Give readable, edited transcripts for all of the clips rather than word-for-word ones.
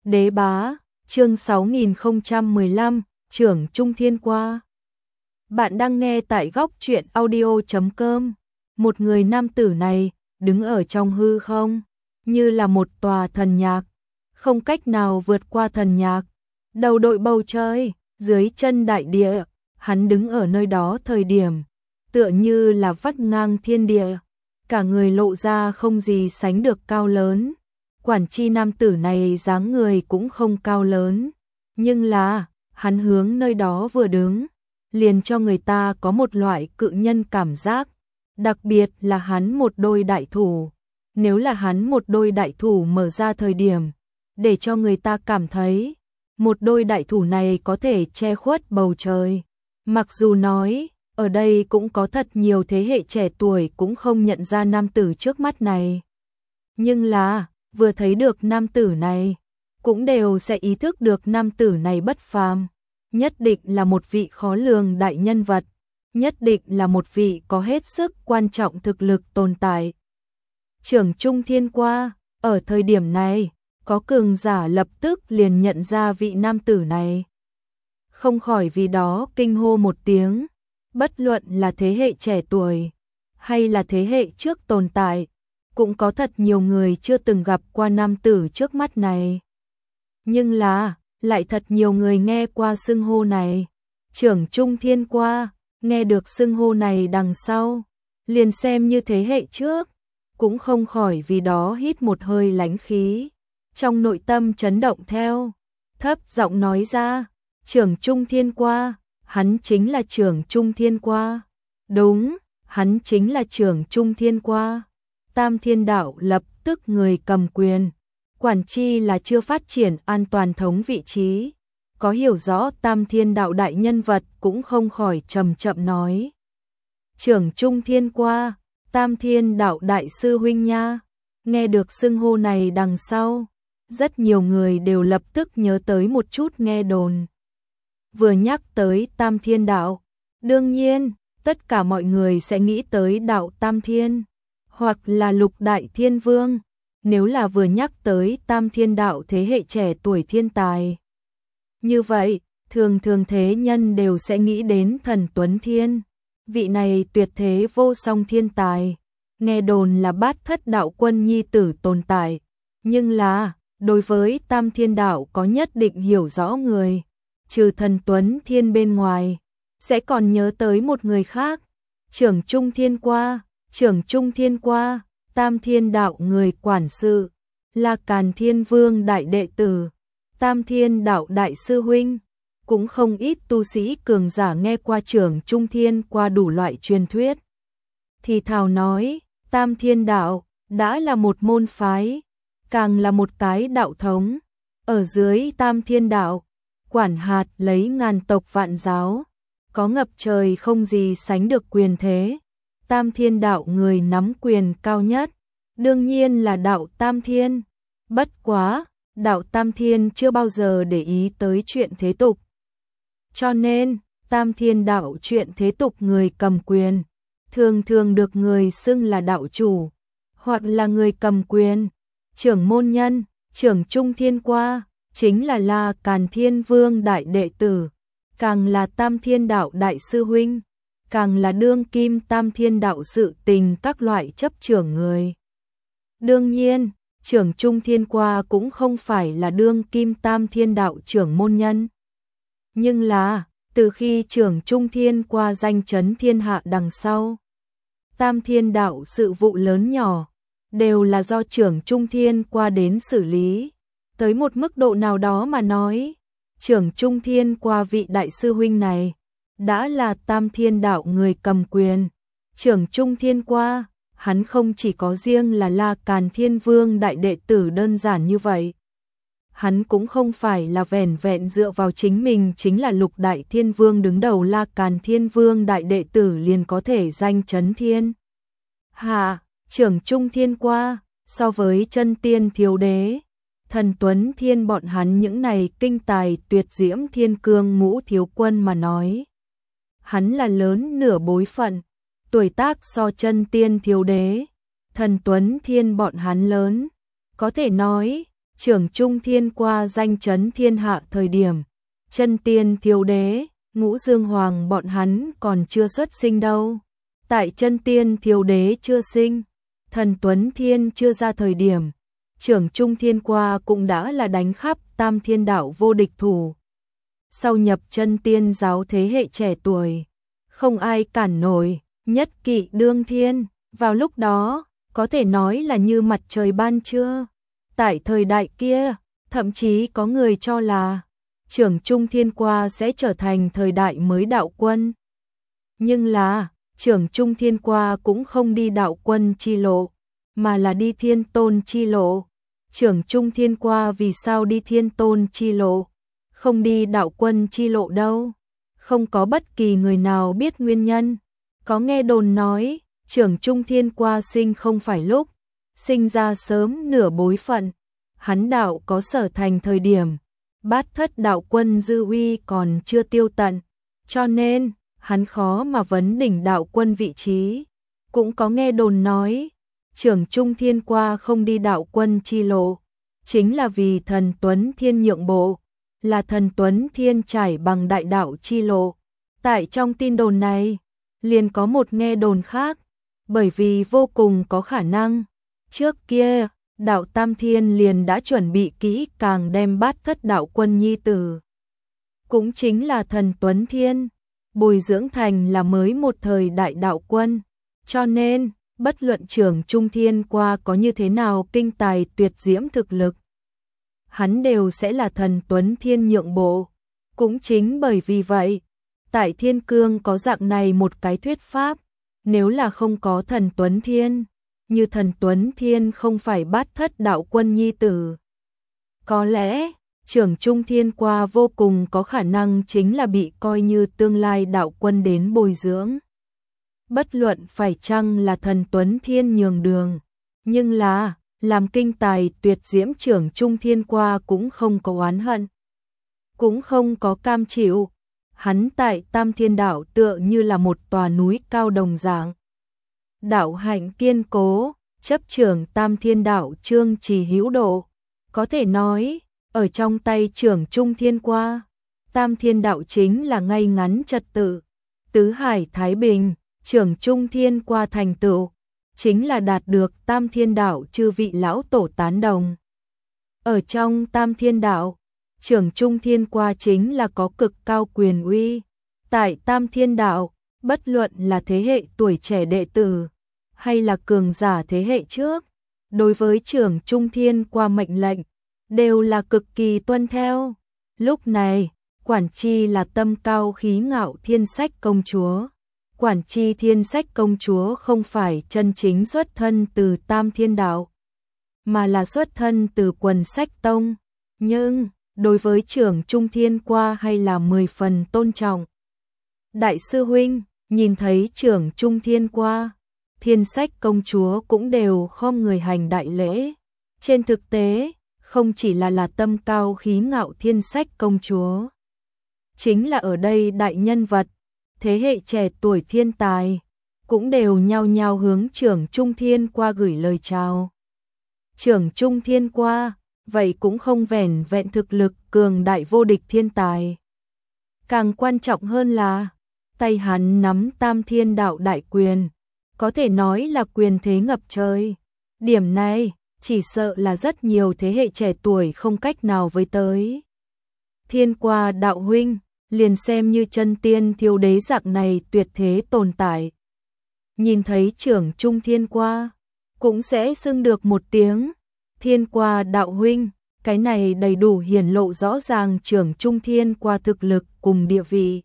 Đế bá, chương 6015, trưởng Trung Thiên Qua. Bạn đang nghe tại góc truyện audio.com. Một người nam tử này, đứng ở trong hư không, như là một tòa thần nhạc, không cách nào vượt qua thần nhạc. Đầu đội bầu trời, dưới chân đại địa, hắn đứng ở nơi đó thời điểm, tựa như là vắt ngang thiên địa, cả người lộ ra không gì sánh được cao lớn. Quản chi nam tử này dáng người cũng không cao lớn, nhưng là, hắn hướng nơi đó vừa đứng, liền cho người ta có một loại cự nhân cảm giác, đặc biệt là hắn một đôi đại thủ. Nếu là hắn một đôi đại thủ mở ra thời điểm, để cho người ta cảm thấy, một đôi đại thủ này có thể che khuất bầu trời. Mặc dù nói, ở đây cũng có thật nhiều thế hệ trẻ tuổi cũng không nhận ra nam tử trước mắt này. Nhưng là, vừa thấy được nam tử này, cũng đều sẽ ý thức được nam tử này bất phàm, nhất định là một vị khó lường đại nhân vật, nhất định là một vị có hết sức quan trọng thực lực tồn tại. Trưởng Trung Thiên Qua, ở thời điểm này, có cường giả lập tức liền nhận ra vị nam tử này. Không khỏi vì đó kinh hô một tiếng, bất luận là thế hệ trẻ tuổi, hay là thế hệ trước tồn tại, cũng có thật nhiều người chưa từng gặp qua nam tử trước mắt này. Nhưng là, lại thật nhiều người nghe qua xưng hô này. Trưởng Trung Thiên Qua, nghe được xưng hô này đằng sau, liền xem như thế hệ trước, cũng không khỏi vì đó hít một hơi lãnh khí, trong nội tâm chấn động theo, thấp giọng nói ra, trưởng Trung Thiên Qua, hắn chính là trưởng Trung Thiên Qua. Đúng, hắn chính là trưởng Trung Thiên Qua. Tam Thiên Đạo lập tức người cầm quyền, quản chi là chưa phát triển an toàn thống vị trí, có hiểu rõ Tam Thiên Đạo đại nhân vật cũng không khỏi chậm chậm nói. Trưởng Trung Thiên Qua, Tam Thiên Đạo đại sư huynh nha. Nghe được xưng hô này đằng sau, rất nhiều người đều lập tức nhớ tới một chút nghe đồn. Vừa nhắc tới Tam Thiên Đạo, đương nhiên, tất cả mọi người sẽ nghĩ tới đạo Tam Thiên, hoặc là Lục Đại Thiên Vương, nếu là vừa nhắc tới Tam Thiên Đạo thế hệ trẻ tuổi thiên tài. Như vậy, thường thường thế nhân đều sẽ nghĩ đến Thần Tuấn Thiên, vị này tuyệt thế vô song thiên tài, nghe đồn là Bát Thất Đạo Quân nhi tử tồn tại, nhưng là, đối với Tam Thiên Đạo có nhất định hiểu rõ người, trừ Thần Tuấn Thiên bên ngoài, sẽ còn nhớ tới một người khác, trưởng Trung Thiên Qua. Trưởng Trung Thiên Qua, Tam Thiên Đạo người quản sự, là Càn Thiên Vương đại đệ tử, Tam Thiên Đạo đại sư huynh, cũng không ít tu sĩ cường giả nghe qua trưởng Trung Thiên Qua đủ loại truyền thuyết. Thì thào nói, Tam Thiên Đạo đã là một môn phái, càng là một cái đạo thống, ở dưới Tam Thiên Đạo, quản hạt lấy ngàn tộc vạn giáo, có ngập trời không gì sánh được quyền thế. Tam Thiên Đạo người nắm quyền cao nhất, đương nhiên là đạo Tam Thiên. Bất quá, đạo Tam Thiên chưa bao giờ để ý tới chuyện thế tục. Cho nên, Tam Thiên Đạo chuyện thế tục người cầm quyền, thường thường được người xưng là đạo chủ, hoặc là người cầm quyền. Trưởng môn nhân, trưởng Trung Thiên Qua, chính là Càn Thiên Vương đại đệ tử, càng là Tam Thiên Đạo đại sư huynh, càng là đương kim Tam Thiên Đạo sự tình các loại chấp trưởng người. Đương nhiên, trưởng Trung Thiên Qua cũng không phải là đương kim Tam Thiên Đạo trưởng môn nhân. Nhưng là, từ khi trưởng Trung Thiên Qua danh chấn thiên hạ đằng sau, Tam Thiên Đạo sự vụ lớn nhỏ, đều là do trưởng Trung Thiên Qua đến xử lý. Tới một mức độ nào đó mà nói, trưởng Trung Thiên Qua vị đại sư huynh này, đã là Tam Thiên Đạo người cầm quyền. Trưởng Trung Thiên Qua, hắn không chỉ có riêng là Càn Thiên Vương đại đệ tử đơn giản như vậy. Hắn cũng không phải là vẻn vẹn dựa vào chính mình chính là Lục Đại Thiên Vương đứng đầu Càn Thiên Vương đại đệ tử liền có thể danh chấn thiên hạ. Trưởng Trung Thiên Qua, so với chân tiên thiếu đế, Thần Tuấn Thiên bọn hắn những này kinh tài tuyệt diễm thiên cương ngũ thiếu quân mà nói, hắn là lớn nửa bối phận, tuổi tác so chân tiên thiếu đế, Thần Tuấn Thiên bọn hắn lớn, có thể nói, Trưởng Trung Thiên qua danh chấn thiên hạ thời điểm, Chân Tiên Thiếu Đế, Ngũ Dương Hoàng bọn hắn còn chưa xuất sinh đâu. Tại Chân Tiên Thiếu Đế chưa sinh, Thần Tuấn Thiên chưa ra thời điểm, Trưởng Trung Thiên qua cũng đã là đánh khắp Tam Thiên Đạo vô địch thủ. Sau nhập Chân Tiên giáo thế hệ trẻ tuổi, không ai cản nổi, nhất kỵ đương thiên, vào lúc đó, có thể nói là như mặt trời ban trưa. Tại thời đại kia, thậm chí có người cho là Trưởng Trung Thiên qua sẽ trở thành thời đại mới đạo quân. Nhưng là, Trưởng Trung Thiên qua cũng không đi đạo quân chi lộ, mà là đi thiên tôn chi lộ. Trưởng Trung Thiên qua vì sao đi thiên tôn chi lộ, không đi đạo quân chi lộ đâu? Không có bất kỳ người nào biết nguyên nhân. Có nghe đồn nói, Trưởng Trung Thiên qua sinh không phải lúc, sinh ra sớm nửa bối phận. Hắn đạo có sở thành thời điểm, Bát Thất đạo quân dư uy còn chưa tiêu tận, cho nên hắn khó mà vấn đỉnh đạo quân vị trí. Cũng có nghe đồn nói, Trưởng Trung Thiên qua không đi đạo quân chi lộ, chính là vì Thần Tuấn Thiên nhượng bộ, là Thần Tuấn Thiên trải bằng đại đạo chi lộ. Tại trong tin đồn này, liền có một nghe đồn khác, bởi vì vô cùng có khả năng, trước kia, đạo Tam Thiên liền đã chuẩn bị kỹ càng đem Bát Thất đạo quân nhi tử, cũng chính là Thần Tuấn Thiên, bồi dưỡng thành là mới một thời đại đạo quân, cho nên, bất luận Trưởng Trung Thiên qua có như thế nào kinh tài tuyệt diễm thực lực, hắn đều sẽ là Thần Tuấn Thiên nhượng bộ. Cũng chính bởi vì vậy, tại Thiên Cương có dạng này một cái thuyết pháp, nếu là không có Thần Tuấn Thiên, như Thần Tuấn Thiên không phải Bát Thất đạo quân nhi tử, có lẽ Trưởng Trung Thiên qua vô cùng có khả năng chính là bị coi như tương lai đạo quân đến bồi dưỡng. Bất luận phải chăng là Thần Tuấn Thiên nhường đường, nhưng là làm kinh tài tuyệt diễm Trưởng Trung Thiên qua cũng không có oán hận, cũng không có cam chịu. Hắn tại Tam Thiên Đạo tựa như là một tòa núi cao đồng dạng. Đạo hạnh kiên cố, chấp trưởng Tam Thiên Đạo trương trì hữu độ. Có thể nói, ở trong tay Trưởng Trung Thiên qua, Tam Thiên Đạo chính là ngay ngắn trật tự. Tứ hải thái bình, Trưởng Trung Thiên qua thành tựu, chính là đạt được Tam Thiên Đạo chư vị lão tổ tán đồng. Ở trong Tam Thiên Đạo, Trưởng Trung Thiên qua chính là có cực cao quyền uy. Tại Tam Thiên Đạo, bất luận là thế hệ tuổi trẻ đệ tử, hay là cường giả thế hệ trước, đối với Trưởng Trung Thiên qua mệnh lệnh, đều là cực kỳ tuân theo. Lúc này, Quản Chi là tâm cao khí ngạo Thiên Sách công chúa. Quản Chi Thiên Sách công chúa không phải chân chính xuất thân từ Tam Thiên Đạo, mà là xuất thân từ Quần Sách Tông. Nhưng, đối với Trưởng Trung Thiên qua hay là 10 phần tôn trọng. Đại sư huynh, nhìn thấy Trưởng Trung Thiên qua, Thiên Sách công chúa cũng đều khom người hành đại lễ. Trên thực tế, không chỉ là tâm cao khí ngạo Thiên Sách công chúa, chính là ở đây đại nhân vật, thế hệ trẻ tuổi thiên tài, cũng đều nhao nhao hướng Trưởng Trung Thiên qua gửi lời chào. Trưởng Trung Thiên qua, vậy cũng không vẻn vẹn thực lực cường đại vô địch thiên tài. Càng quan trọng hơn là, tay hắn nắm Tam Thiên Đạo đại quyền, có thể nói là quyền thế ngập trời. Điểm này, chỉ sợ là rất nhiều thế hệ trẻ tuổi không cách nào với tới. Thiên qua đạo huynh, liền xem như Chân Tiên Thiếu Đế dạng này tuyệt thế tồn tại. Nhìn thấy Trưởng Trung Thiên qua, cũng sẽ xưng được một tiếng Thiên qua đạo huynh, cái này đầy đủ hiển lộ rõ ràng Trưởng Trung Thiên qua thực lực cùng địa vị.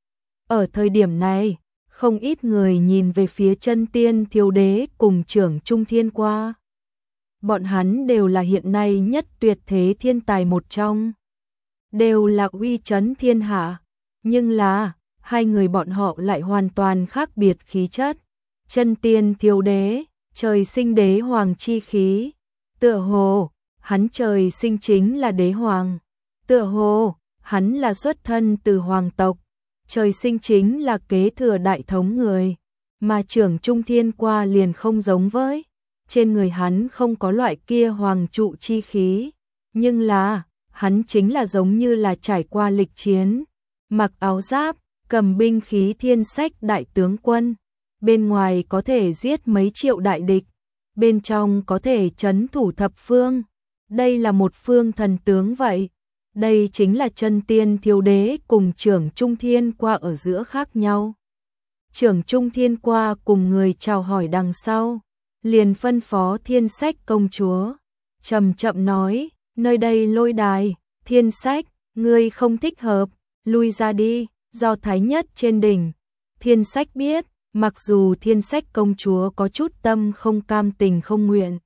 Ở thời điểm này, không ít người nhìn về phía Chân Tiên Thiếu Đế cùng Trưởng Trung Thiên qua. Bọn hắn đều là hiện nay nhất tuyệt thế thiên tài một trong, đều là uy chấn thiên hạ, nhưng là hai người bọn họ lại hoàn toàn khác biệt khí chất. Chân Tiên Thiếu Đế, trời sinh đế hoàng chi khí, tựa hồ hắn trời sinh chính là đế hoàng, tựa hồ hắn là xuất thân từ hoàng tộc, trời sinh chính là kế thừa đại thống người, mà Trưởng Trung Thiên qua liền không giống với, trên người hắn không có loại kia hoàng trụ chi khí, Nhưng là, hắn chính là giống như là trải qua lịch chiến, mặc áo giáp, cầm binh khí thiên sách đại tướng quân, bên ngoài có thể giết mấy triệu đại địch, bên trong có thể trấn thủ thập phương. Đây là một phương thần tướng vậy. Đây chính là chân tiên thiếu đế cùng trưởng trung thiên qua ở giữa khác nhau. Trưởng trung thiên qua cùng người chào hỏi đằng sau, liền phân phó thiên sách công chúa, chậm chậm nói, nơi đây lôi đài, thiên sách, ngươi không thích hợp, lui ra đi, do thái nhất trên đỉnh. Thiên sách biết, mặc dù thiên sách công chúa có chút tâm không cam tình không nguyện,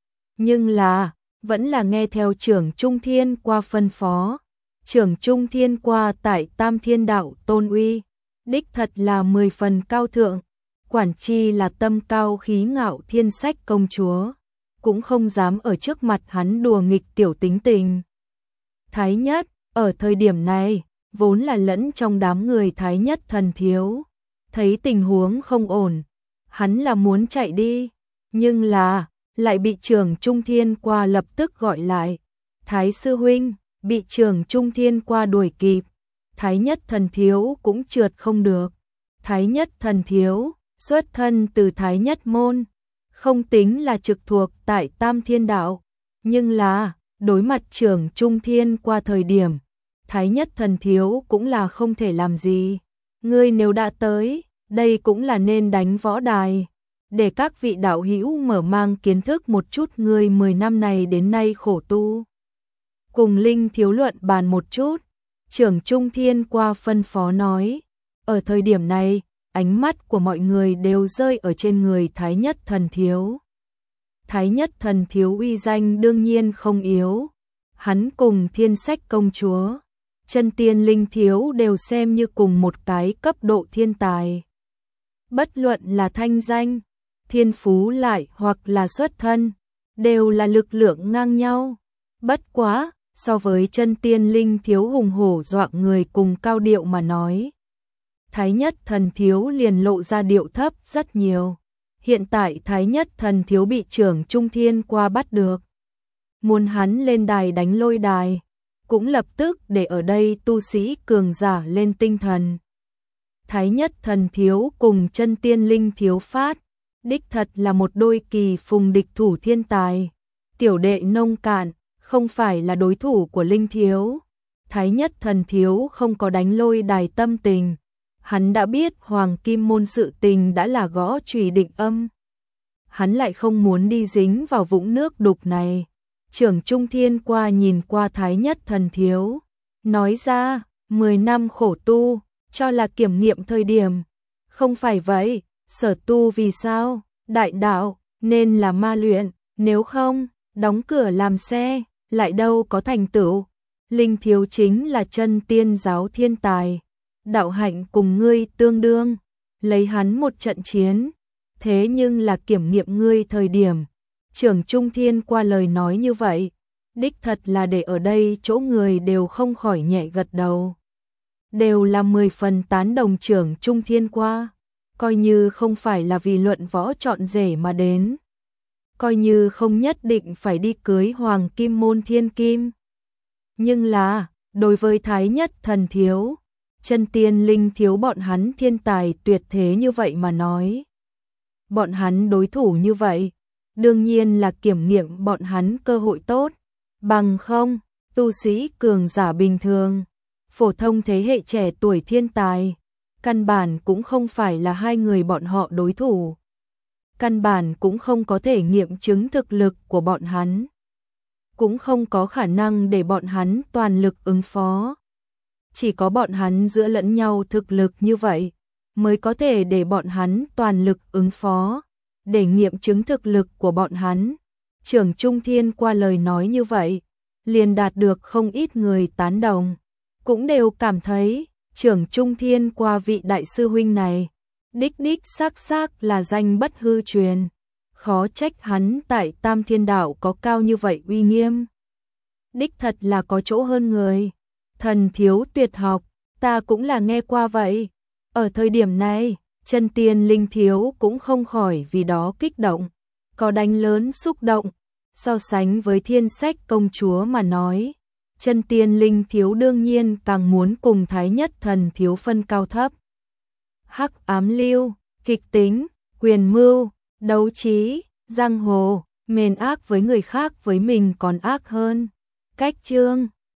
nhưng là, vẫn là nghe theo trưởng trung thiên qua phân phó. Trưởng trung thiên qua tại Tam Thiên Đạo tôn uy, đích thật là 10 phần cao thượng, quản chi là tâm cao khí ngạo thiên sách công chúa, cũng không dám ở trước mặt hắn đùa nghịch tiểu tính tình. Thái nhất, ở thời điểm này, vốn là lẫn trong đám người thái nhất thần thiếu, thấy tình huống không ổn, hắn là muốn chạy đi, nhưng là, lại bị trưởng trung thiên qua lập tức gọi lại. Thái sư huynh, bị trưởng trung thiên qua đuổi kịp, thái nhất thần thiếu cũng trượt không được. Thái nhất thần thiếu, xuất thân từ thái nhất môn, không tính là trực thuộc tại Tam Thiên Đạo, nhưng là, đối mặt trưởng trung thiên qua thời điểm, thái nhất thần thiếu cũng là không thể làm gì. Ngươi nếu đã tới, đây cũng là nên đánh võ đài, để các vị đạo hữu mở mang kiến thức một chút ngươi 10 năm này đến nay khổ tu. Cùng Linh thiếu luận bàn một chút, trưởng trung thiên qua phân phó nói, ở thời điểm này, ánh mắt của mọi người đều rơi ở trên người thái nhất thần thiếu. Thái nhất thần thiếu uy danh đương nhiên không yếu, hắn cùng thiên sách công chúa, chân tiên Linh thiếu đều xem như cùng một cái cấp độ thiên tài. Bất luận là thanh danh, thiên phú lại hoặc là xuất thân, đều là lực lượng ngang nhau. Bất quá, so với chân tiên Linh thiếu hùng hổ dọa người cùng cao điệu mà nói, thái nhất thần thiếu liền lộ ra điệu thấp rất nhiều. Hiện tại thái nhất thần thiếu bị trưởng trung thiên qua bắt được, muốn hắn lên đài đánh lôi đài, cũng lập tức để ở đây tu sĩ cường giả lên tinh thần. Thái nhất thần thiếu cùng chân tiên Linh thiếu phát, đích thật là một đôi kỳ phùng địch thủ thiên tài. Tiểu đệ nông cạn, không phải là đối thủ của Linh thiếu. Thái nhất thần thiếu không có đánh lôi đài tâm tình. Hắn đã biết Hoàng Kim Môn sự tình đã là gõ chùy định âm. Hắn lại không muốn đi dính vào vũng nước đục này. Trưởng trung thiên qua nhìn qua thái nhất thần thiếu, nói ra, 10 năm khổ tu, cho là kiểm nghiệm thời điểm. Không phải vậy, sở tu vì sao, đại đạo, nên là ma luyện, nếu không, đóng cửa làm xe, lại đâu có thành tựu. Linh thiếu chính là chân tiên giáo thiên tài, đạo hạnh cùng ngươi tương đương, lấy hắn một trận chiến, thế nhưng là kiểm nghiệm ngươi thời điểm. Trưởng trung thiên qua lời nói như vậy, đích thật là để ở đây chỗ người đều không khỏi nhẹ gật đầu. Đều là 10 phần tán đồng trưởng trung thiên qua, coi như không phải là vì luận võ chọn rể mà đến. Coi như không nhất định phải đi cưới Hoàng Kim Môn thiên kim. Nhưng là, đối với thái nhất thần thiếu, chân tiên Linh thiếu bọn hắn thiên tài tuyệt thế như vậy mà nói. Bọn hắn đối thủ như vậy, đương nhiên là kiểm nghiệm bọn hắn cơ hội tốt. Bằng không, tu sĩ cường giả bình thường, phổ thông thế hệ trẻ tuổi thiên tài, căn bản cũng không phải là hai người bọn họ đối thủ. Căn bản cũng không có thể nghiệm chứng thực lực của bọn hắn. Cũng không có khả năng để bọn hắn toàn lực ứng phó. Chỉ có bọn hắn giữa lẫn nhau thực lực như vậy, mới có thể để bọn hắn toàn lực ứng phó, để nghiệm chứng thực lực của bọn hắn. Trưởng trung thiên qua lời nói như vậy, liền đạt được không ít người tán đồng, cũng đều cảm thấy trưởng trung thiên qua vị đại sư huynh này, đích xác là danh bất hư truyền, khó trách hắn tại Tam Thiên Đạo có cao như vậy uy nghiêm. Đích thật là có chỗ hơn người. Thần thiếu tuyệt học, ta cũng là nghe qua vậy. Ở thời điểm này, chân tiên Linh thiếu cũng không khỏi vì đó kích động, có đánh lớn xúc động. So sánh với Thiên Sách công chúa mà nói, Chân Tiên Linh thiếu đương nhiên càng muốn cùng Thái Nhất Thần thiếu phân cao thấp. Hắc ám lưu, kịch tính, quyền mưu, đấu trí, giang hồ, mền ác với người khác với mình còn ác hơn. Cách chương